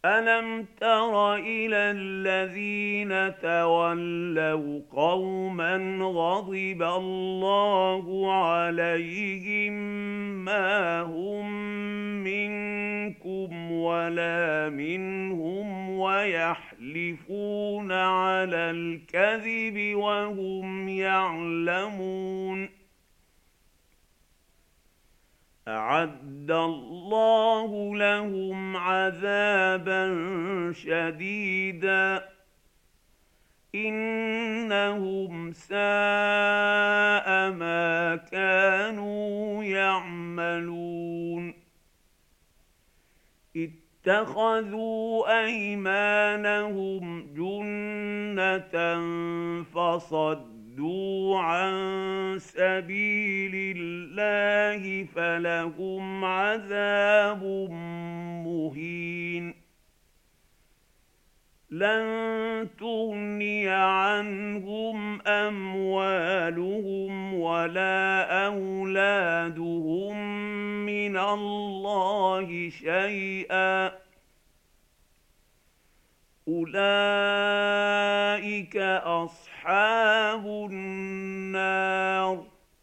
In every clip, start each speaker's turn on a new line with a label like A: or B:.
A: ألم تر إلى الذين تولوا قوما غضب الله عليهم ما هم منكم ولا منهم ويحلفون على الكذب وهم يعلمون أعد الله لهم عذابا شديدا إنهم ساء ما كانوا يعملون اتخذوا أيمانهم جنة فصدوا عن سبيل الله فلهم عذاب مهين لن تغني عنهم أموالهم ولا أولادهم من الله شيئا أولئك أصحاب النار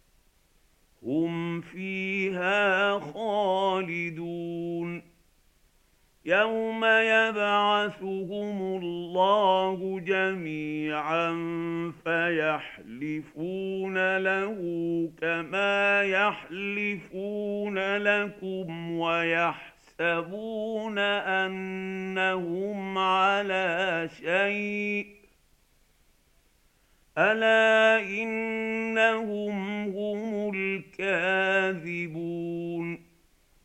A: هم فيها خالدون يوم يبعثهم الله جميعا فيحلفون له كما يحلفون لكم ويحسبون أنهم على شيء ألا إنهم هم الكاذبون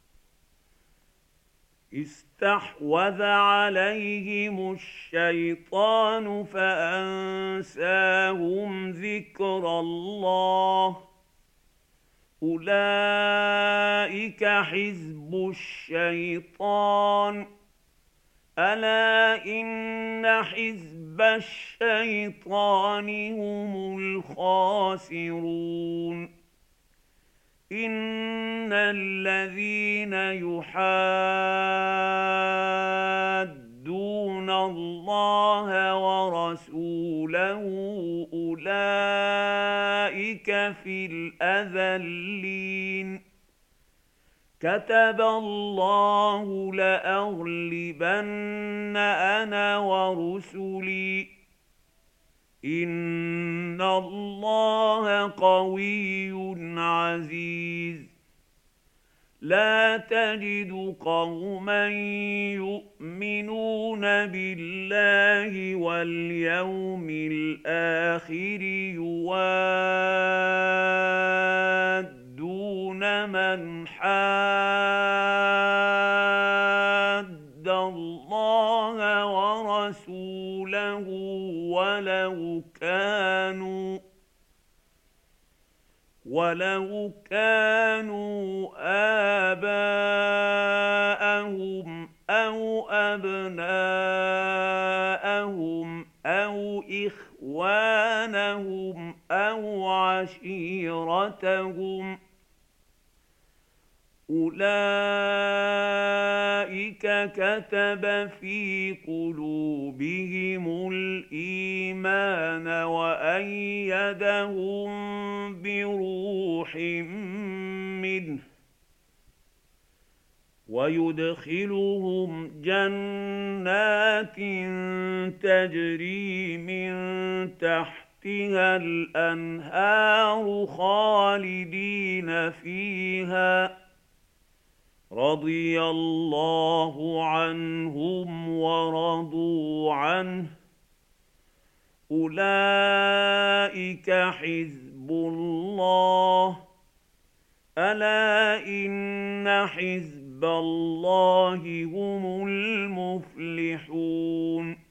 A: استحوذ عليهم الشيطان فأنساهم ذكر الله أولئك حزب الشيطان ألا إن حزب الشيطان هم الخاسرون إن الذين يحادون الله ورسوله أولئك في الأذلين كتب الله لأغلبن أنا ورسلي إن الله قوي عزيز لا تجد قوما يؤمنون بالله واليوم الآخر يوادون من حاد الله ورسوله ولو كانوا آباءهم أو أبناءهم أو إخوانهم أو عشيرتهم أولئك كتب في قلوبهم الإيمان وأيدهم بروح منه ويدخلهم جنات تجري من تحتها الأنهار خالدين فيها رضي الله عنهم ورضوا عنه أولئك حزب الله ألا إن حزب الله هم المفلحون